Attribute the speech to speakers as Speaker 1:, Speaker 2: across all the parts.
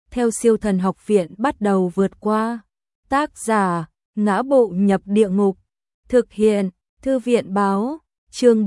Speaker 1: theo siêu thần học viện bắt đầu vượt qua. Tác giả, Ngã Bộ Nhập Địa Ngục. Thực hiện, Thư viện Báo. Chương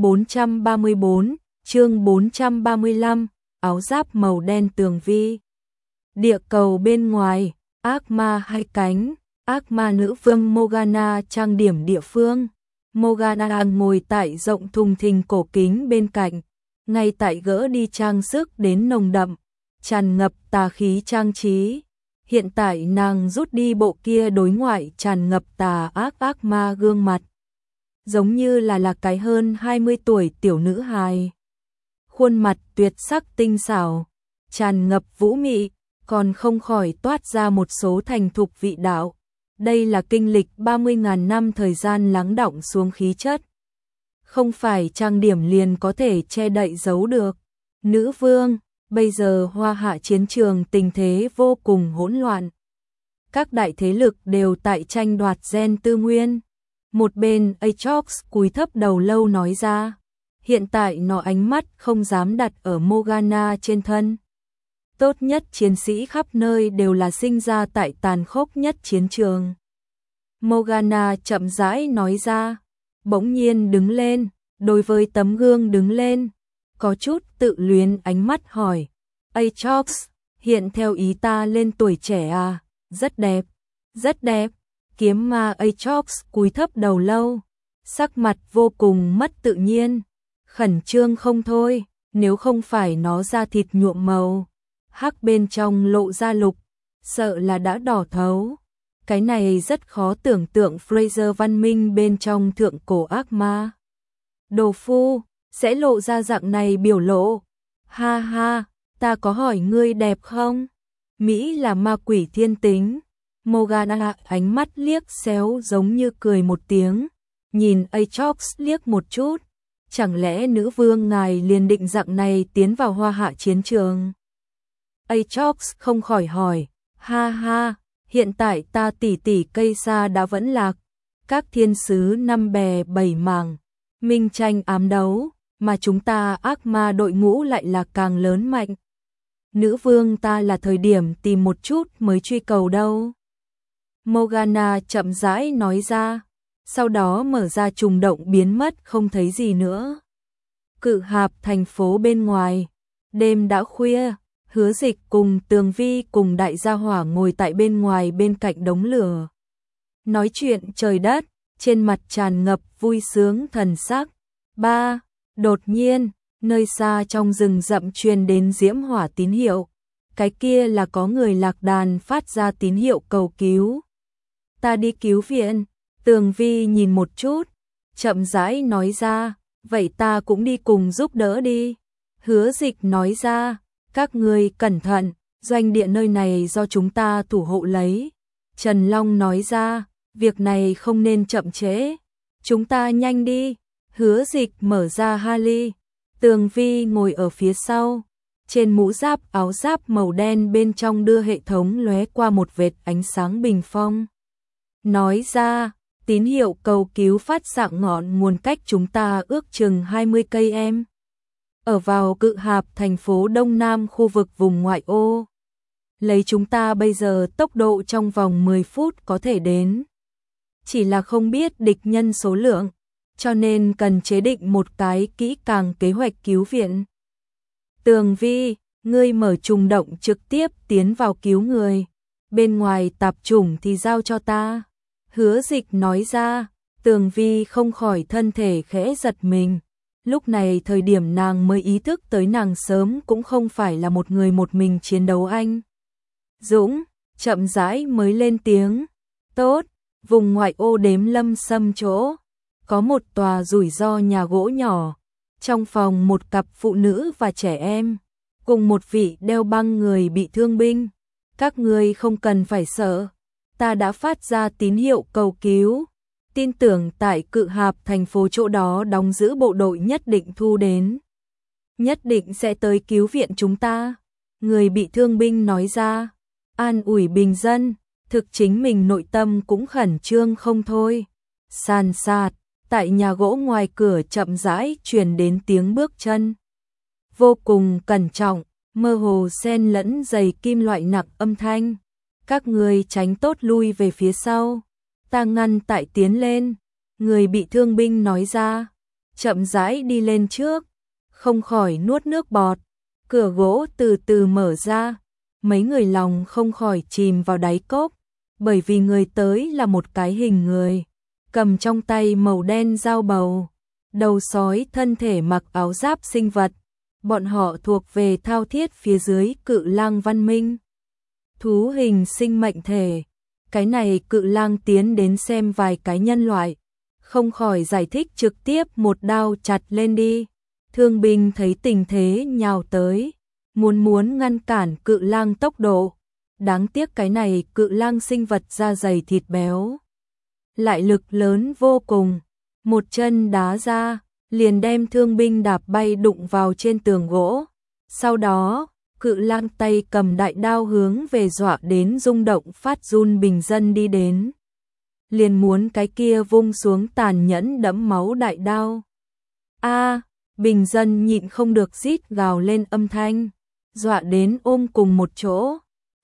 Speaker 1: 434, chương 435, áo giáp màu đen tường vi. Địa cầu bên ngoài, ác ma hai cánh, ác ma nữ vương Morgana trang điểm địa phương. Morgana ngồi tại rộng thùng thình cổ kính bên cạnh, ngay tại gỡ đi trang sức đến nồng đậm, tràn ngập tà khí trang trí. Hiện tại nàng rút đi bộ kia đối ngoại tràn ngập tà ác ma gương mặt, giống như là cái hơn 20 tuổi tiểu nữ hài. Khuôn mặt tuyệt sắc tinh xảo, tràn ngập vũ mị, còn không khỏi toát ra một số thành thục vị đạo. Đây là kinh lịch 30.000 năm thời gian lắng đọng xuống khí chất. Không phải trang điểm liền có thể che đậy giấu được. Nữ vương, bây giờ Hoa Hạ chiến trường tình thế vô cùng hỗn loạn. Các đại thế lực đều tại tranh đoạt gen tư nguyên. Một bên Aatrox cúi thấp đầu lâu nói ra. Hiện tại nó ánh mắt không dám đặt ở Morgana trên thân. Tốt nhất chiến sĩ khắp nơi đều là sinh ra tại tàn khốc nhất chiến trường. Morgana chậm rãi nói ra, bỗng nhiên đứng lên, đối với tấm gương đứng lên, có chút tự luyến ánh mắt hỏi, Aatrox, hiện theo ý ta lên tuổi trẻ à, rất đẹp, rất đẹp. Kiếm ma Aatrox cúi thấp đầu lâu, sắc mặt vô cùng mất tự nhiên, khẩn trương không thôi, nếu không phải nó da thịt nhuộm màu, hắc bên trong lộ ra lục, sợ là đã đỏ thấu. Cái này rất khó tưởng tượng Fraser văn minh bên trong thượng cổ ác ma. Đồ phu, sẽ lộ ra dạng này biểu lộ. Ha ha, ta có hỏi ngươi đẹp không? Mỹ là ma quỷ thiên tính. Morgana ánh mắt liếc xéo giống như cười một tiếng, nhìn Aatrox liếc một chút. Chẳng lẽ nữ vương ngài liền định dạng này tiến vào Hoa Hạ chiến trường? Aatrox không khỏi hỏi, ha ha, hiện tại ta tỷ cây xa đã vẫn lạc, các thiên sứ năm bè bảy mảng, minh tranh ám đấu, mà chúng ta ác ma đội ngũ lại là càng lớn mạnh. Nữ vương ta là thời điểm tìm một chút mới truy cầu đâu. Morgana chậm rãi nói ra, sau đó mở ra trùng động biến mất không thấy gì nữa. Cự Hạp thành phố bên ngoài, đêm đã khuya, Hứa Dịch cùng Tường Vi cùng đại gia hỏa ngồi tại bên ngoài bên cạnh đống lửa. Nói chuyện trời đất, trên mặt tràn ngập vui sướng thần sắc. Đột nhiên, nơi xa trong rừng rậm truyền đến diễm hỏa tín hiệu. Cái kia là có người lạc đàn phát ra tín hiệu cầu cứu. Ta đi cứu viện. Tường Vi nhìn một chút, chậm rãi nói ra, vậy ta cũng đi cùng giúp đỡ đi. Hứa Dịch nói ra, các ngươi cẩn thận, doanh địa nơi này do chúng ta thủ hộ lấy. Trần Long nói ra, việc này không nên chậm trễ, chúng ta nhanh đi. Hứa Dịch mở ra Harley, Tường Vi ngồi ở phía sau, trên mũ giáp áo giáp màu đen bên trong đưa hệ thống lóe qua một vệt ánh sáng bình phong. Nói ra, tín hiệu cầu cứu phát xạ ngọn nguồn cách chúng ta ước chừng 20 cây em. Ở vào Cự Hạp thành phố Đông Nam khu vực vùng ngoại ô. Lấy chúng ta bây giờ tốc độ trong vòng 10 phút có thể đến. Chỉ là không biết địch nhân số lượng, cho nên cần chế định một cái kỹ càng kế hoạch cứu viện. Tường Vi, ngươi mở trùng động trực tiếp tiến vào cứu người. Bên ngoài tạp chủng thì giao cho ta. Hứa Dịch nói ra, Tường Vi không khỏi thân thể khẽ giật mình. Lúc này thời điểm nàng mới ý thức tới nàng sớm cũng không phải là một người một mình chiến đấu anh. Dũng, chậm rãi mới lên tiếng. Tốt, vùng ngoại ô đếm lâm xâm chỗ. Có một tòa rủi ro nhà gỗ nhỏ. Trong phòng một cặp phụ nữ và trẻ em. Cùng một vị đeo băng người bị thương binh. Các ngươi không cần phải sợ. Ta đã phát ra tín hiệu cầu cứu. Tin tưởng tại Cự Hạp thành phố chỗ đó đóng giữ bộ đội nhất định thu đến. Nhất định sẽ tới cứu viện chúng ta. Người bị thương binh nói ra. An ủi bình dân. Thực chính mình nội tâm cũng khẩn trương không thôi. Sàn sạt. Tại nhà gỗ ngoài cửa chậm rãi truyền đến tiếng bước chân. Vô cùng cẩn trọng. mơ hồ xen lẫn dày kim loại nặng âm thanh. Các người tránh tốt lui về phía sau, ta ngăn tại tiến lên. Người bị thương binh nói ra, chậm rãi đi lên trước, không khỏi nuốt nước bọt. Cửa gỗ từ từ mở ra, mấy người lòng không khỏi chìm vào đáy cốc, bởi vì người tới là một cái hình người, cầm trong tay màu đen dao bầu, đầu sói, thân thể mặc áo giáp sinh vật. Bọn họ thuộc về thao thiết phía dưới cự lang văn minh. Thú hình sinh mệnh thể. Cái này cự lang tiến đến xem vài cái nhân loại, không khỏi giải thích trực tiếp một đao chặt lên đi. Thương binh thấy tình thế nhào tới, muốn ngăn cản cự lang tốc độ. Đáng tiếc cái này cự lang sinh vật da dày thịt béo, lại lực lớn vô cùng, một chân đá ra, liền đem thương binh đạp bay đụng vào trên tường gỗ. Sau đó, cự lang tay cầm đại đao hướng về dọa đến rung động phát run bình dân đi đến. Liền muốn cái kia vung xuống tàn nhẫn đẫm máu đại đao. A, bình dân nhịn không được rít gào lên âm thanh, dọa đến ôm cùng một chỗ,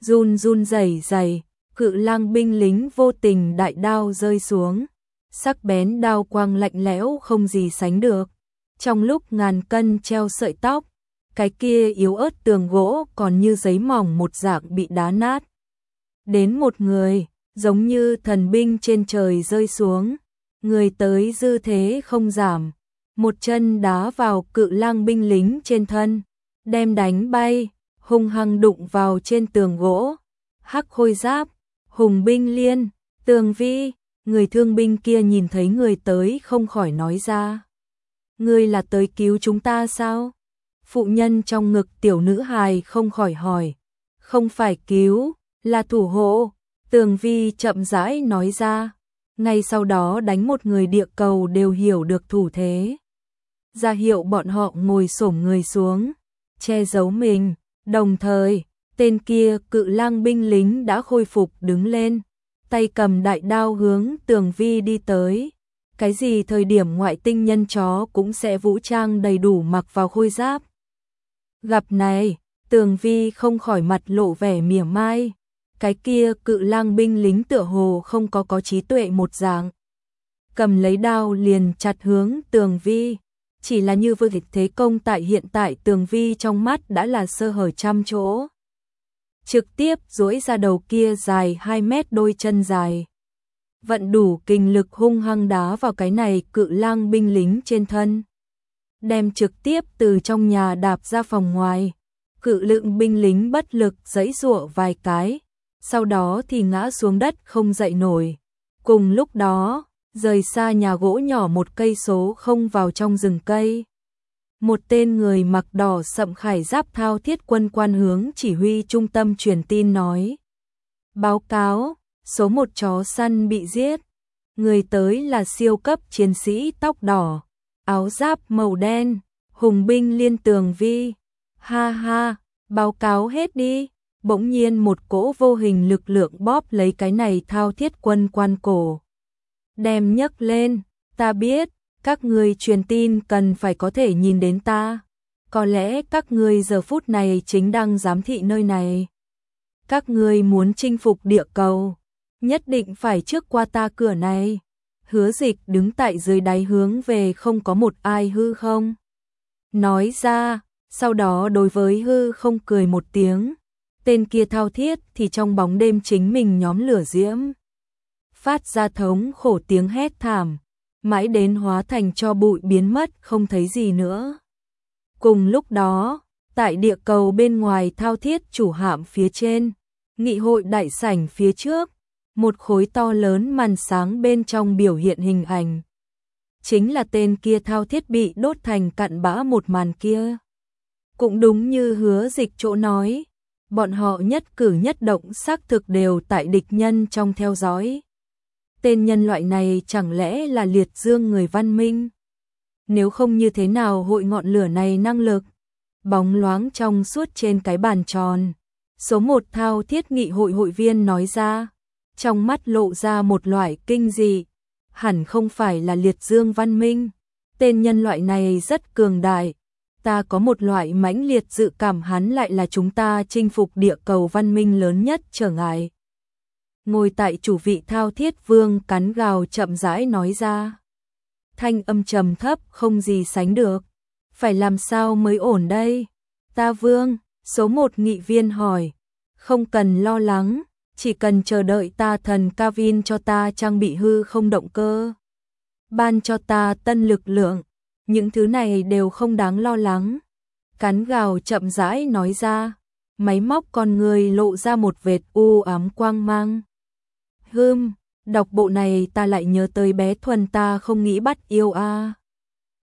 Speaker 1: run rẩy, cự lang binh lính vô tình đại đao rơi xuống, sắc bén đao quang lạnh lẽo không gì sánh được. Trong lúc ngàn cân treo sợi tóc, cái kia yếu ớt tường gỗ còn như giấy mỏng một dạng bị đá nát. Đến một người, giống như thần binh trên trời rơi xuống, người tới dư thế không giảm, một chân đá vào cự lang binh lính trên thân, đem đánh bay, hung hăng đụng vào trên tường gỗ. Hắc khôi giáp, hùng binh liên, Tường Vi, người thương binh kia nhìn thấy người tới không khỏi nói ra. Ngươi là tới cứu chúng ta sao? Phụ nhân trong ngực tiểu nữ hài không khỏi hỏi. Không phải cứu, là thủ hộ. Tường Vi chậm rãi nói ra. Ngay sau đó đánh một người địa cầu đều hiểu được thủ thế. Ra hiệu bọn họ ngồi xổm người xuống, che giấu mình. Đồng thời, tên kia cự lang binh lính đã khôi phục đứng lên, tay cầm đại đao hướng Tường Vi đi tới. Cái gì thời điểm ngoại tinh nhân chó cũng sẽ vũ trang đầy đủ mặc vào khôi giáp. Gặp này, Tường Vi không khỏi mặt lộ vẻ mỉa mai. Cái kia cự lang binh lính tựa hồ không có trí tuệ một dạng. Cầm lấy đao liền chặt hướng Tường Vi. Chỉ là như vừa thế công tại hiện tại Tường Vi trong mắt đã là sơ hở trăm chỗ. Trực tiếp duỗi ra đầu kia dài 2 mét đôi chân dài. Vận đủ kinh lực hung hăng đá vào cái này cự lang binh lính trên thân. Đem trực tiếp từ trong nhà đạp ra phòng ngoài. Cự lượng binh lính bất lực giãy giụa vài cái. Sau đó thì ngã xuống đất không dậy nổi. Cùng lúc đó, rời xa nhà gỗ nhỏ 1 cây số không vào trong rừng cây. Một tên người mặc đỏ sậm khải giáp thao thiết quân quan hướng chỉ huy trung tâm truyền tin nói. Báo cáo, số 1 chó săn bị giết. Người tới là siêu cấp chiến sĩ tóc đỏ, áo giáp màu đen, hùng binh liên Tường Vi. Ha ha, báo cáo hết đi. Bỗng nhiên một cỗ vô hình lực lượng bóp lấy cái này thao thiết quân quan cổ. Đem nhấc lên, ta biết, các người truyền tin cần phải có thể nhìn đến ta. Có lẽ các người giờ phút này chính đang giám thị nơi này. Các người muốn chinh phục địa cầu, nhất định phải trước qua ta cửa này. Hứa Dịch đứng tại dưới đáy hướng về không có một ai hư không. Nói ra, sau đó đối với hư không cười một tiếng. Tên kia thao thiết thì trong bóng đêm chính mình nhóm lửa diễm. Phát ra thống khổ tiếng hét thảm, mãi đến hóa thành tro bụi biến mất không thấy gì nữa. Cùng lúc đó, tại địa cầu bên ngoài thao thiết chủ hạm phía trên, nghị hội đại sảnh phía trước, một khối to lớn màn sáng bên trong biểu hiện hình ảnh. Chính là tên kia thao thiết bị đốt thành cặn bã một màn kia. Cũng đúng như Hứa Dịch chỗ nói, bọn họ nhất cử nhất động xác thực đều tại địch nhân trong theo dõi. Tên nhân loại này chẳng lẽ là liệt dương người văn minh? Nếu không như thế nào hội ngọn lửa này năng lực? Bóng loáng trong suốt trên cái bàn tròn. Số 1 thao thiết nghị hội hội viên nói ra, trong mắt lộ ra một loại kinh dị. Hẳn không phải là liệt dương văn minh. Tên nhân loại này rất cường đại, Ta có một loại mãnh liệt dự cảm hắn lại là chúng ta chinh phục địa cầu văn minh lớn nhất trở ngại. Ngồi tại chủ vị Thao Thiết Vương cắn gào chậm rãi nói ra. Thanh âm trầm thấp không gì sánh được. Phải làm sao mới ổn đây? Ta Vương, số 1 nghị viên hỏi. Không cần lo lắng, chỉ cần chờ đợi ta thần Kavin cho ta trang bị hư không động cơ. Ban cho ta tân lực lượng, những thứ này đều không đáng lo lắng. Cắn gào chậm rãi nói ra, máy móc con người lộ ra một vệt u ám quang mang. Đọc bộ này ta lại nhớ tới bé Thuần ta không nghĩ bắt yêu a.